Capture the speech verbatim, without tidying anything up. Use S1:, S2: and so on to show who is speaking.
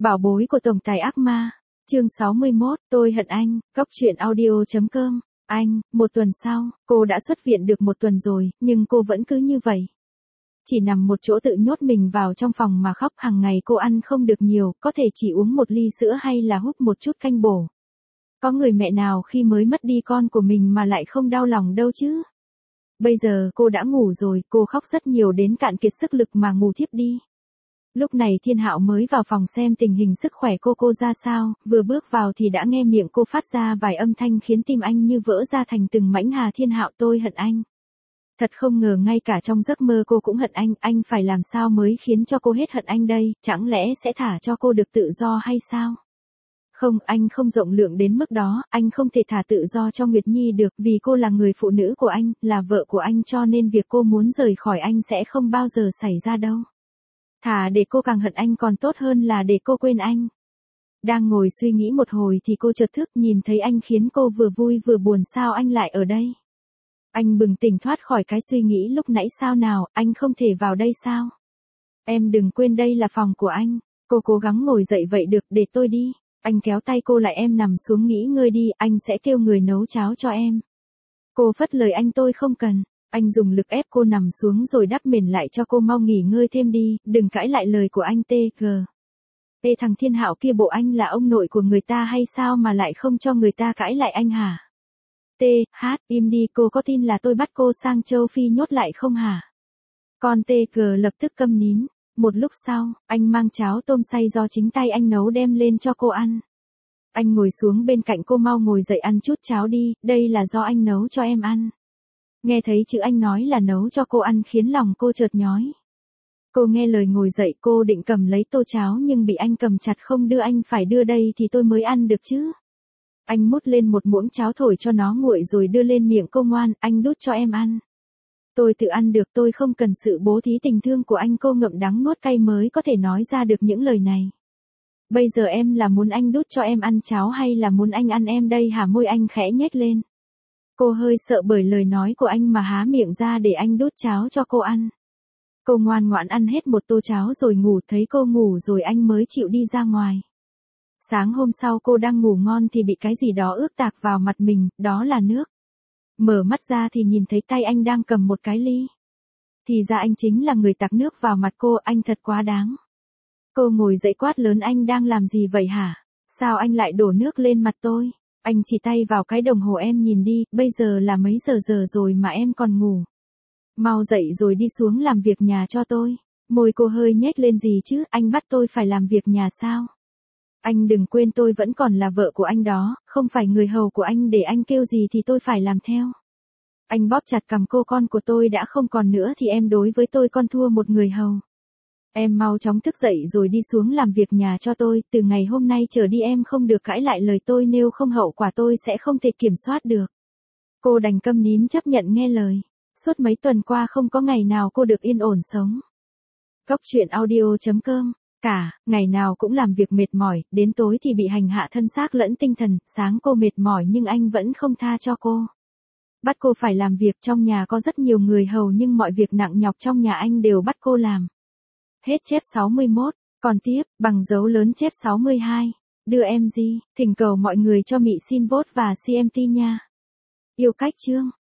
S1: Bảo bối của tổng tài ác ma. Chương sáu mươi mốt, tôi hận anh, Cóc truyện audio.com. Anh, một tuần sau, cô đã xuất viện được một tuần rồi, nhưng cô vẫn cứ như vậy. Chỉ nằm một chỗ tự nhốt mình vào trong phòng mà khóc. Hàng ngày cô ăn không được nhiều, có thể chỉ uống một ly sữa hay là hút một chút canh bổ. Có người mẹ nào khi mới mất đi con của mình mà lại không đau lòng đâu chứ. Bây giờ cô đã ngủ rồi, cô khóc rất nhiều đến cạn kiệt sức lực mà ngủ thiếp đi. Lúc này Thiên Hạo mới vào phòng xem tình hình sức khỏe cô cô ra sao, vừa bước vào thì đã nghe miệng cô phát ra vài âm thanh khiến tim anh như vỡ ra thành từng mảnh. Hà Thiên Hạo, tôi hận anh. Thật không ngờ ngay cả trong giấc mơ cô cũng hận anh, anh phải làm sao mới khiến cho cô hết hận anh đây, chẳng lẽ sẽ thả cho cô được tự do hay sao? Không, anh không rộng lượng đến mức đó, anh không thể thả tự do cho Nguyệt Nhi được, vì cô là người phụ nữ của anh, là vợ của anh, cho nên việc cô muốn rời khỏi anh sẽ không bao giờ xảy ra đâu. Thà để cô càng hận anh còn tốt hơn là để cô quên anh. Đang ngồi suy nghĩ một hồi thì cô chợt thức, nhìn thấy anh khiến cô vừa vui vừa buồn. Sao anh lại ở đây? Anh bừng tỉnh thoát khỏi cái suy nghĩ lúc nãy. Sao nào, anh không thể vào đây sao? Em đừng quên đây là phòng của anh. Cô cố gắng ngồi dậy. Vậy được, để tôi đi. Anh kéo tay cô lại. Em nằm xuống nghỉ ngơi đi, anh sẽ kêu người nấu cháo cho em. Cô phất lời anh. Tôi không cần. Anh dùng lực ép cô nằm xuống rồi đắp mền lại cho cô. Mau nghỉ ngơi thêm đi, đừng cãi lại lời của anh. Tê gờ. Ê, thằng Thiên Hạo kia, bộ anh là ông nội của người ta hay sao mà lại không cho người ta cãi lại anh hả? Tê, hát, im đi. Cô có tin là tôi bắt cô sang châu Phi nhốt lại không hả? Con tê gờ lập tức câm nín. Một lúc sau, anh mang cháo tôm xay do chính tay anh nấu đem lên cho cô ăn. Anh ngồi xuống bên cạnh cô. Mau ngồi dậy ăn chút cháo đi, đây là do anh nấu cho em ăn. Nghe thấy chữ anh nói là nấu cho cô ăn khiến lòng cô chợt nhói. Cô nghe lời ngồi dậy. Cô định cầm lấy tô cháo nhưng bị anh cầm chặt. Không đưa, anh phải đưa đây thì tôi mới ăn được chứ. Anh múc lên một muỗng cháo thổi cho nó nguội rồi đưa lên miệng cô. Ngoan, anh đút cho em ăn. Tôi tự ăn được, tôi không cần sự bố thí tình thương của anh. Cô ngậm đắng nuốt cay mới có thể nói ra được những lời này. Bây giờ em là muốn anh đút cho em ăn cháo hay là muốn anh ăn em đây hả? Môi anh khẽ nhếch lên. Cô hơi sợ bởi lời nói của anh mà há miệng ra để anh đút cháo cho cô ăn. Cô ngoan ngoãn ăn hết một tô cháo rồi ngủ. Thấy cô ngủ rồi anh mới chịu đi ra ngoài. Sáng hôm sau cô đang ngủ ngon thì bị cái gì đó ướt tạc vào mặt mình, đó là nước. Mở mắt ra thì nhìn thấy tay anh đang cầm một cái ly. Thì ra anh chính là người tạt nước vào mặt cô. Anh thật quá đáng. Cô ngồi dậy quát lớn. Anh đang làm gì vậy hả? Sao anh lại đổ nước lên mặt tôi? Anh chỉ tay vào cái đồng hồ. Em nhìn đi, bây giờ là mấy giờ giờ rồi mà em còn ngủ. Mau dậy rồi đi xuống làm việc nhà cho tôi. Môi cô hơi nhếch lên. Gì chứ, anh bắt tôi phải làm việc nhà sao? Anh đừng quên tôi vẫn còn là vợ của anh đó, không phải người hầu của anh. Để anh kêu gì thì tôi phải làm theo. Anh bóp chặt cằm cô. Con của tôi đã không còn nữa thì em đối với tôi con thua một người hầu. Em mau chóng thức dậy rồi đi xuống làm việc nhà cho tôi. Từ ngày hôm nay trở đi em không được cãi lại lời tôi, nếu không hậu quả tôi sẽ không thể kiểm soát được. Cô đành câm nín chấp nhận nghe lời. Suốt mấy tuần qua không có ngày nào cô được yên ổn sống. Cóc truyện audio.com. Cả, ngày nào cũng làm việc mệt mỏi, đến tối thì bị hành hạ thân xác lẫn tinh thần. Sáng cô mệt mỏi nhưng anh vẫn không tha cho cô. Bắt cô phải làm việc. Trong nhà có rất nhiều người hầu nhưng mọi việc nặng nhọc trong nhà anh đều bắt cô làm. Hết chép sáu mươi mốt, còn tiếp, bằng dấu lớn chép sáu mươi hai. Đưa em gì, thỉnh cầu mọi người cho Mị xin vote và xê em tê nha. Yêu cách chương.